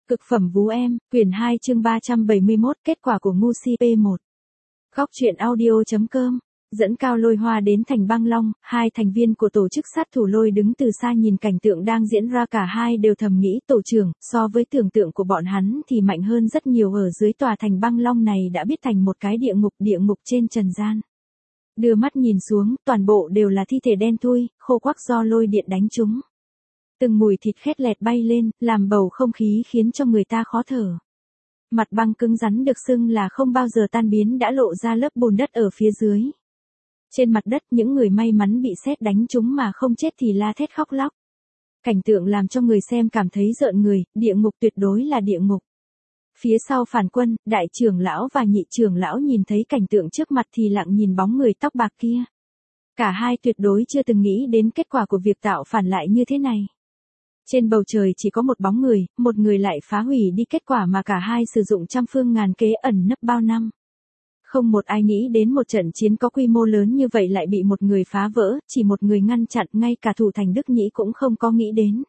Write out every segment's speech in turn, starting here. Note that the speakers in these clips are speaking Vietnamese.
Cực phẩm vú em, quyển 2 chương 371, kết quả của ngu si P1. Góc truyện audio.com. Dẫn Cao Lôi Hoa đến thành Băng Long, hai thành viên của tổ chức sát thủ Lôi đứng từ xa nhìn cảnh tượng đang diễn ra, cả hai đều thầm nghĩ tổ trưởng, so với tưởng tượng của bọn hắn thì mạnh hơn rất nhiều. Ở dưới tòa thành Băng Long này đã biết thành một cái địa ngục trên trần gian. Đưa mắt nhìn xuống, toàn bộ đều là thi thể đen thui, khô quắc do lôi điện đánh trúng. Từng mùi thịt khét lẹt bay lên, làm bầu không khí khiến cho người ta khó thở. Mặt băng cứng rắn được xưng là không bao giờ tan biến đã lộ ra lớp bùn đất ở phía dưới. Trên mặt đất, những người may mắn bị sét đánh trúng mà không chết thì la thét khóc lóc. Cảnh tượng làm cho người xem cảm thấy rợn người, địa ngục tuyệt đối là địa ngục. Phía sau phản quân, đại trưởng lão và nhị trưởng lão nhìn thấy cảnh tượng trước mặt thì lặng nhìn bóng người tóc bạc kia. Cả hai tuyệt đối chưa từng nghĩ đến kết quả của việc tạo phản lại như thế này. Trên bầu trời chỉ có một bóng người, một người lại phá hủy đi kết quả mà cả hai sử dụng trăm phương ngàn kế ẩn nấp bao năm. Không một ai nghĩ đến một trận chiến có quy mô lớn như vậy lại bị một người phá vỡ, chỉ một người ngăn chặn, ngay cả thủ thành Đức Nhĩ cũng không có nghĩ đến.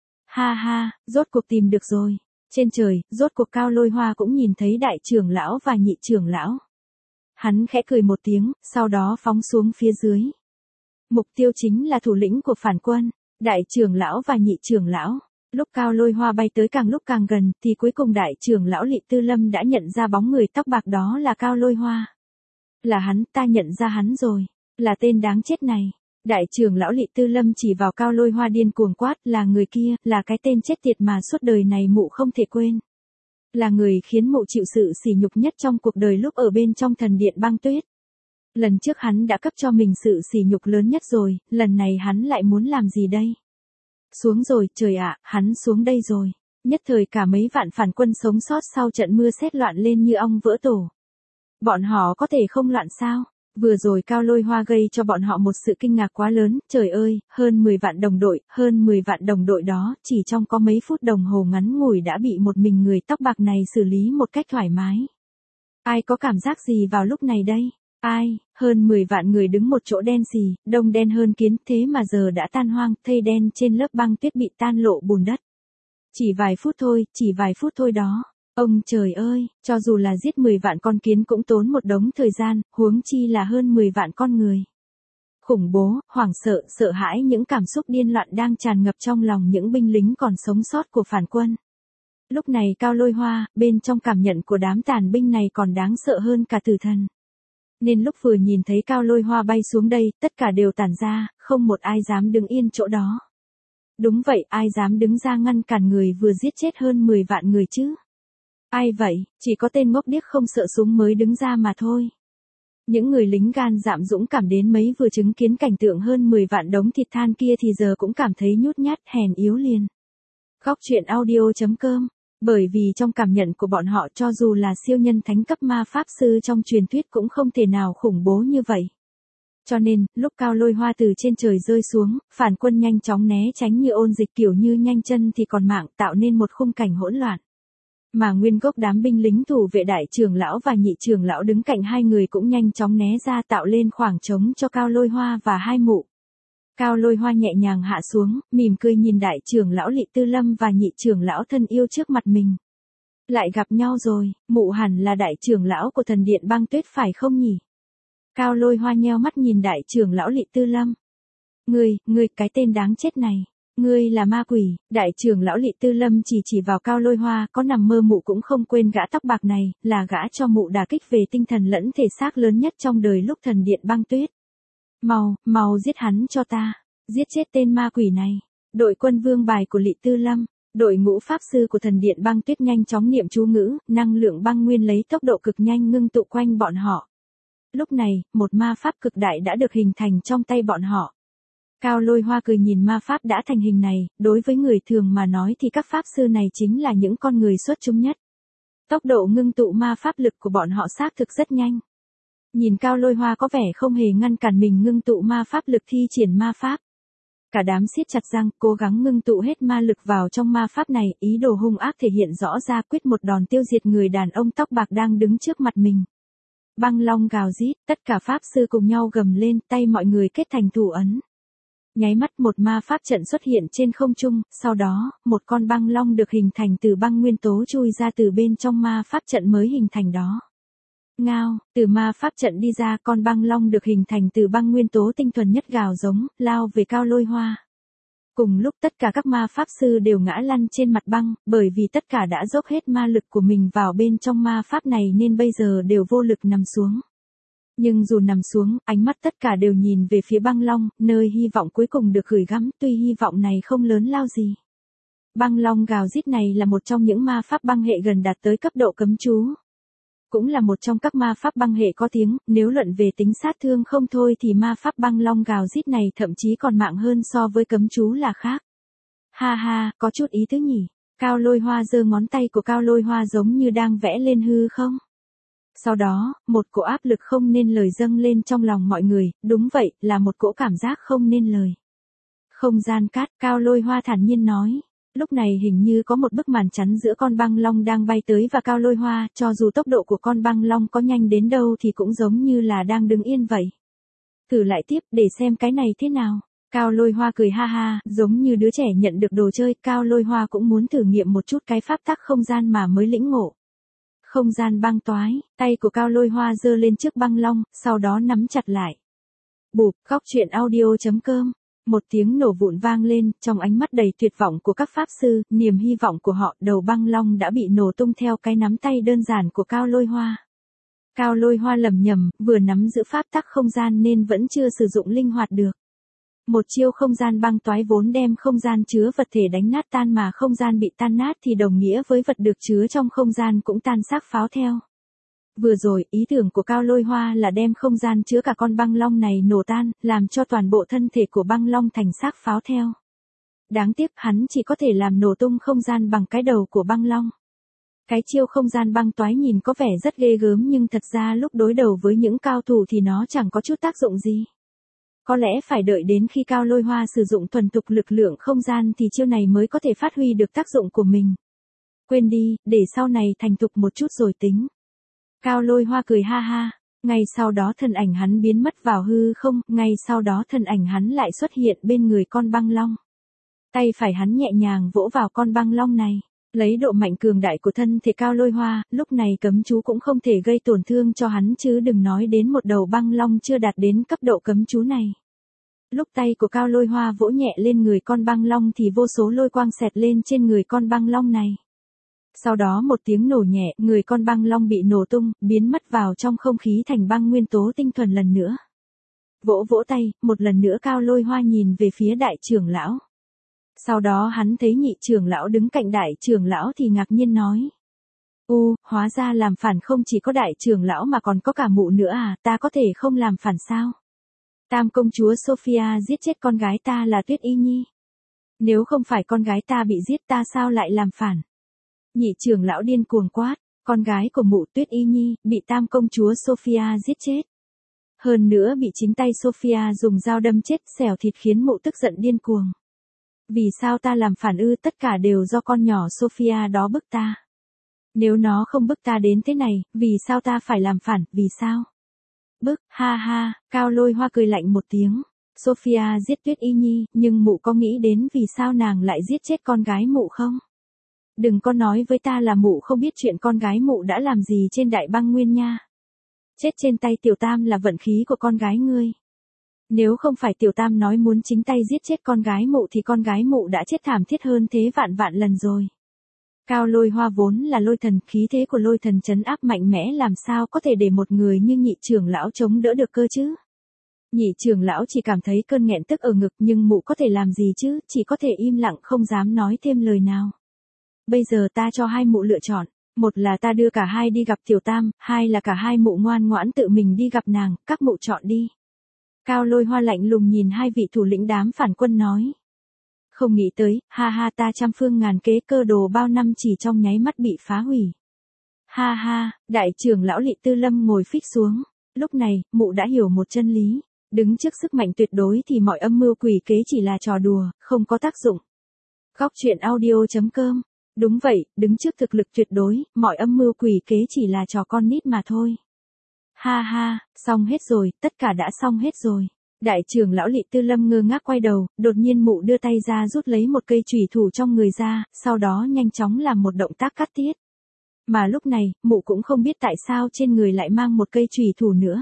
Ha ha, rốt cuộc tìm được rồi. Trên trời, rốt cuộc Cao Lôi Hoa cũng nhìn thấy đại trưởng lão và nhị trưởng lão. Hắn khẽ cười một tiếng, sau đó phóng xuống phía dưới. Mục tiêu chính là thủ lĩnh của phản quân, đại trưởng lão và nhị trưởng lão. Lúc Cao Lôi Hoa bay tới càng lúc càng gần, thì cuối cùng đại trưởng lão Lị Tư Lâm đã nhận ra bóng người tóc bạc đó là Cao Lôi Hoa. Là hắn, ta nhận ra hắn rồi, là tên đáng chết này. Đại trưởng lão Lị Tư Lâm chỉ vào Cao Lôi Hoa điên cuồng quát, là người kia, là cái tên chết tiệt mà suốt đời này mụ không thể quên. Là người khiến mụ chịu sự sỉ nhục nhất trong cuộc đời lúc ở bên trong thần điện băng tuyết. Lần trước hắn đã cấp cho mình sự sỉ nhục lớn nhất rồi, lần này hắn lại muốn làm gì đây? Xuống rồi, trời ạ, hắn xuống đây rồi. Nhất thời cả mấy vạn phản quân sống sót sau trận mưa sét loạn lên như ong vỡ tổ. Bọn họ có thể không loạn sao? Vừa rồi Cao Lôi Hoa gây cho bọn họ một sự kinh ngạc quá lớn, trời ơi, hơn 10 vạn đồng đội đó, chỉ trong có mấy phút đồng hồ ngắn ngủi đã bị một mình người tóc bạc này xử lý một cách thoải mái. Ai có cảm giác gì vào lúc này đây? Ai, hơn 10 vạn người đứng một chỗ đen xì, đông đen hơn kiến, thế mà giờ đã tan hoang, thây đen trên lớp băng tuyết bị tan lộ bùn đất. Chỉ vài phút thôi đó. Ông trời ơi, cho dù là giết 10 vạn con kiến cũng tốn một đống thời gian, huống chi là hơn 10 vạn con người. Khủng bố, hoảng sợ, sợ hãi, những cảm xúc điên loạn đang tràn ngập trong lòng những binh lính còn sống sót của phản quân. Lúc này Cao Lôi Hoa, bên trong cảm nhận của đám tàn binh này còn đáng sợ hơn cả tử thần. Nên lúc vừa nhìn thấy Cao Lôi Hoa bay xuống đây, tất cả đều tản ra, không một ai dám đứng yên chỗ đó. Đúng vậy, ai dám đứng ra ngăn cản người vừa giết chết hơn 10 vạn người chứ? Ai vậy, chỉ có tên ngốc điếc không sợ súng mới đứng ra mà thôi. Những người lính gan dạn dũng cảm đến mấy vừa chứng kiến cảnh tượng hơn 10 vạn đống thịt than kia thì giờ cũng cảm thấy nhút nhát, hèn yếu liền. Góc truyện audio.com. Bởi vì trong cảm nhận của bọn họ, cho dù là siêu nhân thánh cấp ma pháp sư trong truyền thuyết cũng không thể nào khủng bố như vậy. Cho nên, lúc Cao Lôi Hoa từ trên trời rơi xuống, phản quân nhanh chóng né tránh như ôn dịch, kiểu như nhanh chân thì còn mạng, tạo nên một khung cảnh hỗn loạn. Mà nguyên gốc đám binh lính thủ vệ đại trưởng lão và nhị trưởng lão đứng cạnh hai người cũng nhanh chóng né ra, tạo lên khoảng trống cho Cao Lôi Hoa và hai mụ. Cao Lôi Hoa nhẹ nhàng hạ xuống, mỉm cười nhìn đại trưởng lão Lị Tư Lâm và nhị trưởng lão thân yêu trước mặt mình. Lại gặp nhau rồi, mụ hẳn là đại trưởng lão của thần điện băng tuyết phải không nhỉ? Cao Lôi Hoa nheo mắt nhìn đại trưởng lão Lị Tư Lâm. Ngươi, cái tên đáng chết này. Ngươi là ma quỷ, đại trưởng lão Lị Tư Lâm chỉ vào Cao Lôi Hoa, có nằm mơ mụ cũng không quên gã tóc bạc này, là gã cho mụ đả kích về tinh thần lẫn thể xác lớn nhất trong đời lúc thần điện băng tuyết. Mau giết hắn cho ta, giết chết tên ma quỷ này. Đội quân vương bài của Lị Tư Lâm, đội ngũ pháp sư của thần điện băng tuyết nhanh chóng niệm chú ngữ, năng lượng băng nguyên lấy tốc độ cực nhanh ngưng tụ quanh bọn họ. Lúc này, một ma pháp cực đại đã được hình thành trong tay bọn họ. Cao Lôi Hoa cười nhìn ma pháp đã thành hình này, đối với người thường mà nói thì các pháp sư này chính là những con người xuất chúng nhất. Tốc độ ngưng tụ ma pháp lực của bọn họ xác thực rất nhanh. Nhìn Cao Lôi Hoa có vẻ không hề ngăn cản mình ngưng tụ ma pháp lực thi triển ma pháp. Cả đám siết chặt răng, cố gắng ngưng tụ hết ma lực vào trong ma pháp này, ý đồ hung ác thể hiện rõ ra, quyết một đòn tiêu diệt người đàn ông tóc bạc đang đứng trước mặt mình. Băng long gào rít, tất cả pháp sư cùng nhau gầm lên, tay mọi người kết thành thủ ấn. Nháy mắt một ma pháp trận xuất hiện trên không trung, sau đó, một con băng long được hình thành từ băng nguyên tố chui ra từ bên trong ma pháp trận mới hình thành đó. Ngao, từ ma pháp trận đi ra con băng long được hình thành từ băng nguyên tố tinh thuần nhất gào giống, lao về Cao Lôi Hoa. Cùng lúc tất cả các ma pháp sư đều ngã lăn trên mặt băng, bởi vì tất cả đã dốc hết ma lực của mình vào bên trong ma pháp này nên bây giờ đều vô lực nằm xuống. Nhưng dù nằm xuống, ánh mắt tất cả đều nhìn về phía băng long, nơi hy vọng cuối cùng được gửi gắm, tuy hy vọng này không lớn lao gì. Băng long gào rít này là một trong những ma pháp băng hệ gần đạt tới cấp độ cấm chú. Cũng là một trong các ma pháp băng hệ có tiếng, nếu luận về tính sát thương không thôi thì ma pháp băng long gào rít này thậm chí còn mạng hơn so với cấm chú là khác. Ha ha, có chút ý tứ nhỉ. Cao Lôi Hoa giơ ngón tay của Cao Lôi Hoa giống như đang vẽ lên hư không. Sau đó, một cỗ áp lực không nên lời dâng lên trong lòng mọi người, đúng vậy, là một cỗ cảm giác không nên lời. Không gian cát, Cao Lôi Hoa thản nhiên nói. Lúc này hình như có một bức màn chắn giữa con băng long đang bay tới và Cao Lôi Hoa, cho dù tốc độ của con băng long có nhanh đến đâu thì cũng giống như là đang đứng yên vậy. Thử lại tiếp để xem cái này thế nào. Cao Lôi Hoa cười ha ha, giống như đứa trẻ nhận được đồ chơi, Cao Lôi Hoa cũng muốn thử nghiệm một chút cái pháp tắc không gian mà mới lĩnh ngộ. Không gian băng toái, tay của Cao Lôi Hoa giơ lên trước băng long, sau đó nắm chặt lại. Bụp, Góc Truyện Audio.com. Một tiếng nổ vụn vang lên, trong ánh mắt đầy tuyệt vọng của các pháp sư, niềm hy vọng của họ, đầu băng long đã bị nổ tung theo cái nắm tay đơn giản của Cao Lôi Hoa. Cao Lôi Hoa lẩm nhẩm, vừa nắm giữ pháp tắc không gian nên vẫn chưa sử dụng linh hoạt được. Một chiêu không gian băng toái vốn đem không gian chứa vật thể đánh nát tan mà không gian bị tan nát thì đồng nghĩa với vật được chứa trong không gian cũng tan xác pháo theo. Vừa rồi, ý tưởng của Cao Lôi Hoa là đem không gian chứa cả con băng long này nổ tan, làm cho toàn bộ thân thể của băng long thành xác pháo theo. Đáng tiếc hắn chỉ có thể làm nổ tung không gian bằng cái đầu của băng long. Cái chiêu không gian băng toái nhìn có vẻ rất ghê gớm nhưng thật ra lúc đối đầu với những cao thủ thì nó chẳng có chút tác dụng gì. Có lẽ phải đợi đến khi Cao Lôi Hoa sử dụng thuần thục lực lượng không gian thì chiêu này mới có thể phát huy được tác dụng của mình. Quên đi, để sau này thành thục một chút rồi tính. Cao Lôi Hoa cười ha ha, ngay sau đó thân ảnh hắn biến mất vào hư không, ngay sau đó thân ảnh hắn lại xuất hiện bên người con băng long. Tay phải hắn nhẹ nhàng vỗ vào con băng long này, lấy độ mạnh cường đại của thân thể Cao Lôi Hoa, lúc này cấm chú cũng không thể gây tổn thương cho hắn chứ đừng nói đến một đầu băng long chưa đạt đến cấp độ cấm chú này. Lúc tay của Cao Lôi Hoa vỗ nhẹ lên người con băng long thì vô số lôi quang xẹt lên trên người con băng long này. Sau đó một tiếng nổ nhẹ, người con băng long bị nổ tung, biến mất vào trong không khí thành băng nguyên tố tinh thuần lần nữa. Vỗ vỗ tay, một lần nữa Cao Lôi Hoa nhìn về phía đại trưởng lão. Sau đó hắn thấy nhị trưởng lão đứng cạnh đại trưởng lão thì ngạc nhiên nói. Hóa ra làm phản không chỉ có đại trưởng lão mà còn có cả mụ nữa à, ta có thể không làm phản sao? Tam công chúa Sophia giết chết con gái ta là Tuyết Y Nhi. Nếu không phải con gái ta bị giết ta sao lại làm phản? Nhị trưởng lão điên cuồng quát, con gái của mụ Tuyết Y Nhi, bị tam công chúa Sophia giết chết. Hơn nữa bị chính tay Sophia dùng dao đâm chết xẻo thịt khiến mụ tức giận điên cuồng. Vì sao ta làm phản ư, tất cả đều do con nhỏ Sophia đó bức ta. Nếu nó không bức ta đến thế này, vì sao ta phải làm phản, vì sao? Bức, ha ha, Cao Lôi Hoa cười lạnh một tiếng. Sophia giết Tuyết Y Nhi, nhưng mụ có nghĩ đến vì sao nàng lại giết chết con gái mụ không? Đừng có nói với ta là mụ không biết chuyện con gái mụ đã làm gì trên đại băng nguyên nha. Chết trên tay Tiểu Tam là vận khí của con gái ngươi. Nếu không phải Tiểu Tam nói muốn chính tay giết chết con gái mụ thì con gái mụ đã chết thảm thiết hơn thế vạn vạn lần rồi. Cao Lôi Hoa vốn là lôi thần, khí thế của lôi thần trấn áp mạnh mẽ làm sao có thể để một người như nhị trưởng lão chống đỡ được cơ chứ. Nhị trưởng lão chỉ cảm thấy cơn nghẹn tức ở ngực nhưng mụ có thể làm gì chứ, chỉ có thể im lặng không dám nói thêm lời nào. Bây giờ ta cho hai mụ lựa chọn, một là ta đưa cả hai đi gặp Tiểu Tam, hai là cả hai mụ ngoan ngoãn tự mình đi gặp nàng, các mụ chọn đi. Cao Lôi Hoa lạnh lùng nhìn hai vị thủ lĩnh đám phản quân nói. Không nghĩ tới, ha ha, ta trăm phương ngàn kế cơ đồ bao năm chỉ trong nháy mắt bị phá hủy. Ha ha, đại trưởng lão Lị Tư Lâm ngồi phịch xuống, lúc này, mụ đã hiểu một chân lý, đứng trước sức mạnh tuyệt đối thì mọi âm mưu quỷ kế chỉ là trò đùa, không có tác dụng. Góc Truyện Audio.com. Đúng vậy, đứng trước thực lực tuyệt đối, mọi âm mưu quỷ kế chỉ là trò con nít mà thôi. Ha ha, xong hết rồi, tất cả đã xong hết rồi. Đại trưởng lão Lị Tư Lâm ngơ ngác quay đầu, đột nhiên mụ đưa tay ra rút lấy một cây chùy thủ trong người ra, sau đó nhanh chóng làm một động tác cắt tiết. Mà lúc này, mụ cũng không biết tại sao trên người lại mang một cây chùy thủ nữa.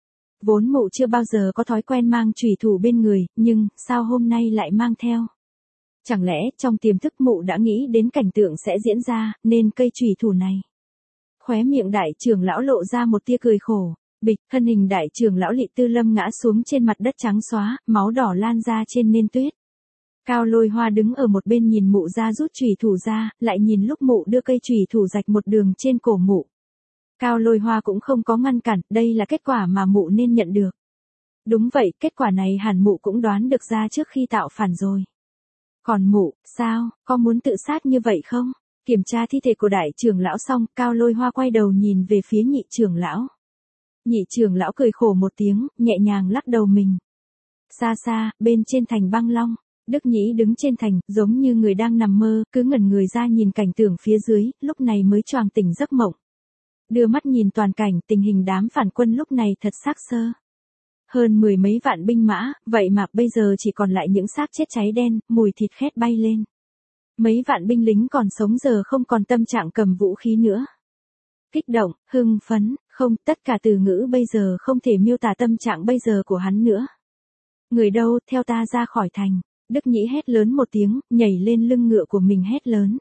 Vốn mụ chưa bao giờ có thói quen mang chùy thủ bên người, nhưng sao hôm nay lại mang theo? Chẳng lẽ trong tiềm thức mụ đã nghĩ đến cảnh tượng sẽ diễn ra, nên cây chùy thủ này. Khóe miệng đại trưởng lão lộ ra một tia cười khổ. Bịch, thân hình đại trưởng lão Lị Tư Lâm ngã xuống trên mặt đất trắng xóa, máu đỏ lan ra trên nền tuyết. Cao Lôi Hoa đứng ở một bên nhìn mụ ra rút chùy thủ ra, lại nhìn lúc mụ đưa cây chùy thủ rạch một đường trên cổ mụ. Cao Lôi Hoa cũng không có ngăn cản, đây là kết quả mà mụ nên nhận được. Đúng vậy, kết quả này hẳn mụ cũng đoán được ra trước khi tạo phản rồi. Còn mụ, sao, có muốn tự sát như vậy không? Kiểm tra thi thể của đại trưởng lão xong, Cao Lôi Hoa quay đầu nhìn về phía nhị trưởng lão. Nhị trưởng lão cười khổ một tiếng, nhẹ nhàng lắc đầu mình. Xa xa, bên trên thành Băng Long, Đức Nhĩ đứng trên thành, giống như người đang nằm mơ, cứ ngẩn người ra nhìn cảnh tượng phía dưới, lúc này mới choàng tỉnh giấc mộng. Đưa mắt nhìn toàn cảnh, tình hình đám phản quân lúc này thật xác xơ. Hơn 10 mấy vạn binh mã, vậy mà bây giờ chỉ còn lại những xác chết cháy đen, mùi thịt khét bay lên. Mấy vạn binh lính còn sống giờ không còn tâm trạng cầm vũ khí nữa. Kích động, hưng phấn, không, tất cả từ ngữ bây giờ không thể miêu tả tâm trạng bây giờ của hắn nữa. Người đâu, theo ta ra khỏi thành. Đức Nhĩ hét lớn một tiếng, nhảy lên lưng ngựa của mình hét lớn.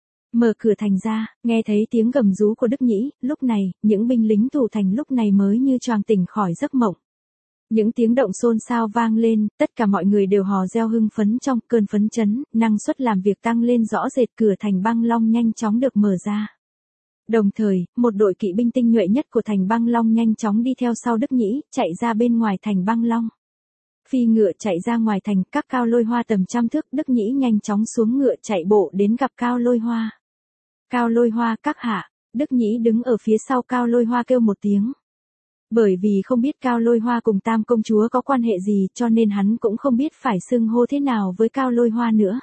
Mở cửa thành ra, nghe thấy tiếng gầm rú của Đức Nhĩ, lúc này, những binh lính thủ thành lúc này mới như choàng tỉnh khỏi giấc mộng. Những tiếng động xôn xao vang lên, tất cả mọi người đều hò reo hưng phấn trong cơn phấn chấn, năng suất làm việc tăng lên rõ rệt, cửa thành Băng Long nhanh chóng được mở ra. Đồng thời, một đội kỵ binh tinh nhuệ nhất của thành Băng Long nhanh chóng đi theo sau Đức Nhĩ, chạy ra bên ngoài thành Băng Long. Phi ngựa chạy ra ngoài thành, các Cao Lôi Hoa tầm trăm thước, Đức Nhĩ nhanh chóng xuống ngựa chạy bộ đến gặp Cao Lôi Hoa. Cao Lôi Hoa, các hạ. Đức Nhĩ đứng ở phía sau Cao Lôi Hoa kêu một tiếng. Bởi vì không biết Cao Lôi Hoa cùng Tam công chúa có quan hệ gì, cho nên hắn cũng không biết phải xưng hô thế nào với Cao Lôi Hoa nữa.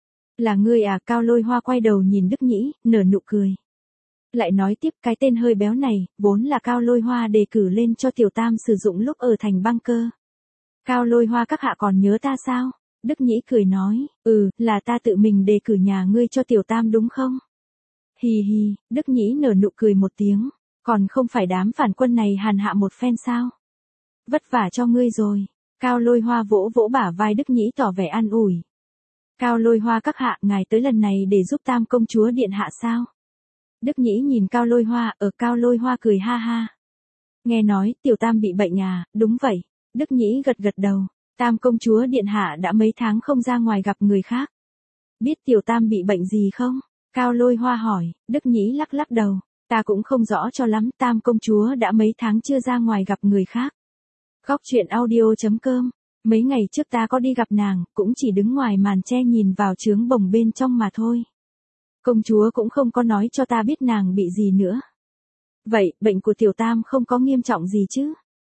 Là ngươi à? Cao Lôi Hoa quay đầu nhìn Đức Nhĩ, nở nụ cười. Lại nói tiếp, cái tên hơi béo này, vốn là Cao Lôi Hoa đề cử lên cho Tiểu Tam sử dụng lúc ở thành Băng Cơ. Cao Lôi Hoa, các hạ còn nhớ ta sao? Đức Nhĩ cười nói, là ta tự mình đề cử nhà ngươi cho Tiểu Tam đúng không? Hì hì, Đức Nhĩ nở nụ cười một tiếng, còn không phải đám phản quân này hàn hạ một phen sao? Vất vả cho ngươi rồi. Cao Lôi Hoa vỗ vỗ bả vai Đức Nhĩ tỏ vẻ an ủi. Cao Lôi Hoa, các hạ, ngài tới lần này để giúp Tam công chúa điện hạ sao? Đức Nhĩ nhìn Cao Lôi Hoa, Cao Lôi Hoa cười ha ha. Nghe nói, Tiểu Tam bị bệnh à? Đúng vậy. Đức Nhĩ gật gật đầu. Tam công chúa điện hạ đã mấy tháng không ra ngoài gặp người khác. Biết Tiểu Tam bị bệnh gì không? Cao Lôi Hoa hỏi. Đức Nhĩ lắc lắc đầu. Ta cũng không rõ cho lắm, Tam công chúa đã mấy tháng chưa ra ngoài gặp người khác. Góc truyện audio.com. Mấy ngày trước ta có đi gặp nàng, cũng chỉ đứng ngoài màn che nhìn vào trướng bồng bên trong mà thôi. Công chúa cũng không có nói cho ta biết nàng bị gì nữa. Vậy, bệnh của Tiểu Tam không có nghiêm trọng gì chứ?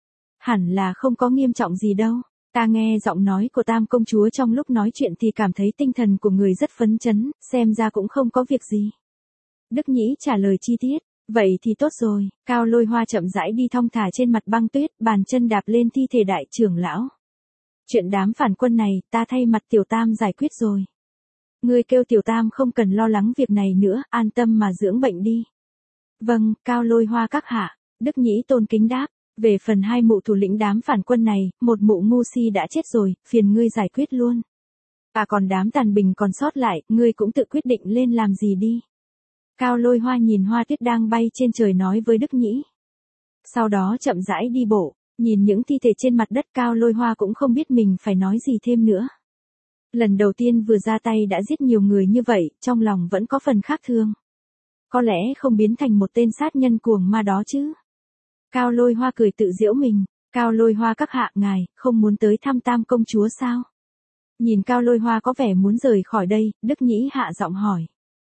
Hẳn là không có nghiêm trọng gì đâu. Ta nghe giọng nói của Tam công chúa trong lúc nói chuyện thì cảm thấy tinh thần của người rất phấn chấn, xem ra cũng không có việc gì. Đức Nhĩ trả lời chi tiết. Vậy thì tốt rồi. Cao Lôi Hoa chậm rãi đi thong thả trên mặt băng tuyết, bàn chân đạp lên thi thể đại trưởng lão. Chuyện đám phản quân này, ta thay mặt Tiểu Tam giải quyết rồi. Ngươi kêu Tiểu Tam không cần lo lắng việc này nữa, an tâm mà dưỡng bệnh đi. Vâng, Cao Lôi Hoa các hạ. Đức Nhĩ tôn kính đáp. Về phần hai mụ thủ lĩnh đám phản quân này, một mụ ngu si đã chết rồi, phiền ngươi giải quyết luôn. Còn đám tàn bình còn sót lại, ngươi cũng tự quyết định lên làm gì đi. Cao Lôi Hoa nhìn hoa tuyết đang bay trên trời nói với Đức Nhĩ. Sau đó chậm rãi đi bộ, nhìn những thi thể trên mặt đất, Cao Lôi Hoa cũng không biết mình phải nói gì thêm nữa. Lần đầu tiên vừa ra tay đã giết nhiều người như vậy, trong lòng vẫn có phần khác thường. Có lẽ không biến thành một tên sát nhân cuồng ma đó chứ. Cao Lôi Hoa cười tự giễu mình. Cao Lôi Hoa các hạ, ngài, không muốn tới thăm Tam công chúa sao? Nhìn Cao Lôi Hoa có vẻ muốn rời khỏi đây, Đức Nhĩ hạ giọng hỏi.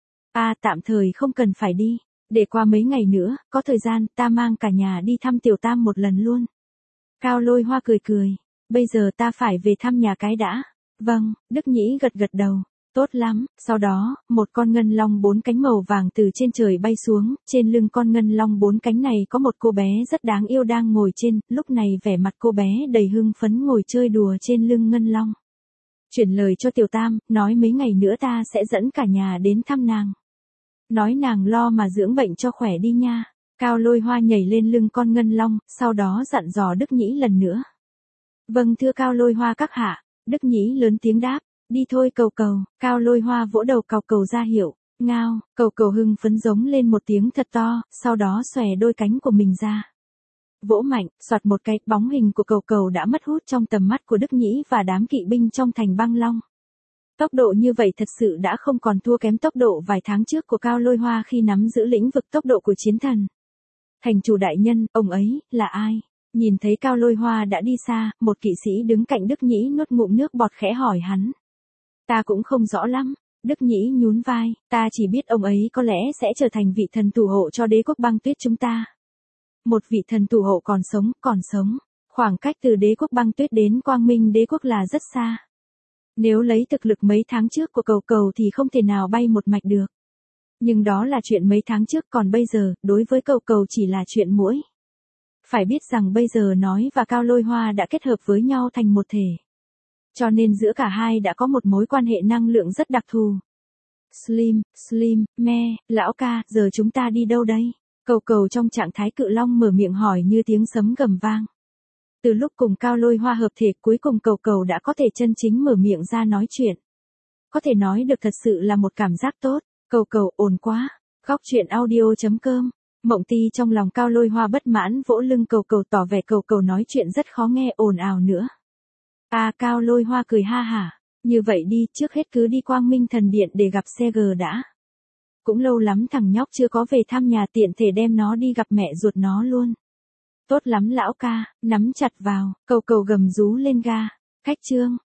Tạm thời không cần phải đi. Để qua mấy ngày nữa, có thời gian, ta mang cả nhà đi thăm Tiểu Tam một lần luôn. Cao Lôi Hoa cười cười. Bây giờ ta phải về thăm nhà cái đã. Vâng, Đức Nhĩ gật gật đầu. Tốt lắm, sau đó, một con ngân long 4 cánh màu vàng từ trên trời bay xuống, trên lưng con ngân long 4 cánh này có một cô bé rất đáng yêu đang ngồi trên, lúc này vẻ mặt cô bé đầy hưng phấn ngồi chơi đùa trên lưng ngân long. Chuyển lời cho Tiểu Tam, nói mấy ngày nữa ta sẽ dẫn cả nhà đến thăm nàng. Nói nàng lo mà dưỡng bệnh cho khỏe đi nha. Cao Lôi Hoa nhảy lên lưng con ngân long, sau đó dặn dò Đức Nhĩ lần nữa. Vâng thưa Cao Lôi Hoa các hạ, Đức Nhĩ lớn tiếng đáp. Đi thôi Cầu Cầu. Cao Lôi Hoa vỗ đầu Cầu Cầu ra hiệu. Ngao, Cầu Cầu hưng phấn giống lên một tiếng thật to, sau đó xòe đôi cánh của mình ra. Vỗ mạnh, xoạt một cái, bóng hình của Cầu Cầu đã mất hút trong tầm mắt của Đức Nhĩ và đám kỵ binh trong thành băng long. Tốc độ như vậy thật sự đã không còn thua kém tốc độ vài tháng trước của Cao Lôi Hoa khi nắm giữ lĩnh vực tốc độ của chiến thần. Thành chủ đại nhân, ông ấy, là ai? Nhìn thấy Cao Lôi Hoa đã đi xa, một kỵ sĩ đứng cạnh Đức Nhĩ nuốt ngụm nước bọt khẽ hỏi hắn. Ta cũng không rõ lắm. Đức Nhĩ nhún vai, ta chỉ biết ông ấy có lẽ sẽ trở thành vị thần thủ hộ cho đế quốc băng tuyết chúng ta. Một vị thần thủ hộ còn sống. Khoảng cách từ đế quốc băng tuyết đến quang minh đế quốc là rất xa. Nếu lấy thực lực mấy tháng trước của Cầu Cầu thì không thể nào bay một mạch được. Nhưng đó là chuyện mấy tháng trước, còn bây giờ, đối với Cầu Cầu chỉ là chuyện muỗi. Phải biết rằng bây giờ nói và Cao Lôi Hoa đã kết hợp với nhau thành một thể. Cho nên giữa cả hai đã có một mối quan hệ năng lượng rất đặc thù. Slim, lão ca, giờ chúng ta đi đâu đây? Cầu Cầu trong trạng thái cự long mở miệng hỏi như tiếng sấm gầm vang. Từ lúc cùng Cao Lôi Hoa hợp thể cuối cùng Cầu Cầu đã có thể chân chính mở miệng ra nói chuyện. Có thể nói được thật sự là một cảm giác tốt. Cầu Cầu ồn quá. Góc truyện audio.com. Mộng Ti trong lòng Cao Lôi Hoa bất mãn vỗ lưng Cầu Cầu tỏ vẻ Cầu Cầu nói chuyện rất khó nghe ồn ào nữa. Cao Lôi Hoa cười ha hả. Như vậy đi, trước hết cứ đi Quang Minh Thần Điện để gặp CG đã. Cũng lâu lắm thằng nhóc chưa có về thăm nhà, tiện thể đem nó đi gặp mẹ ruột nó luôn. Tốt lắm lão ca, nắm chặt vào, Cầu Cầu gầm rú lên ga. Khách trương,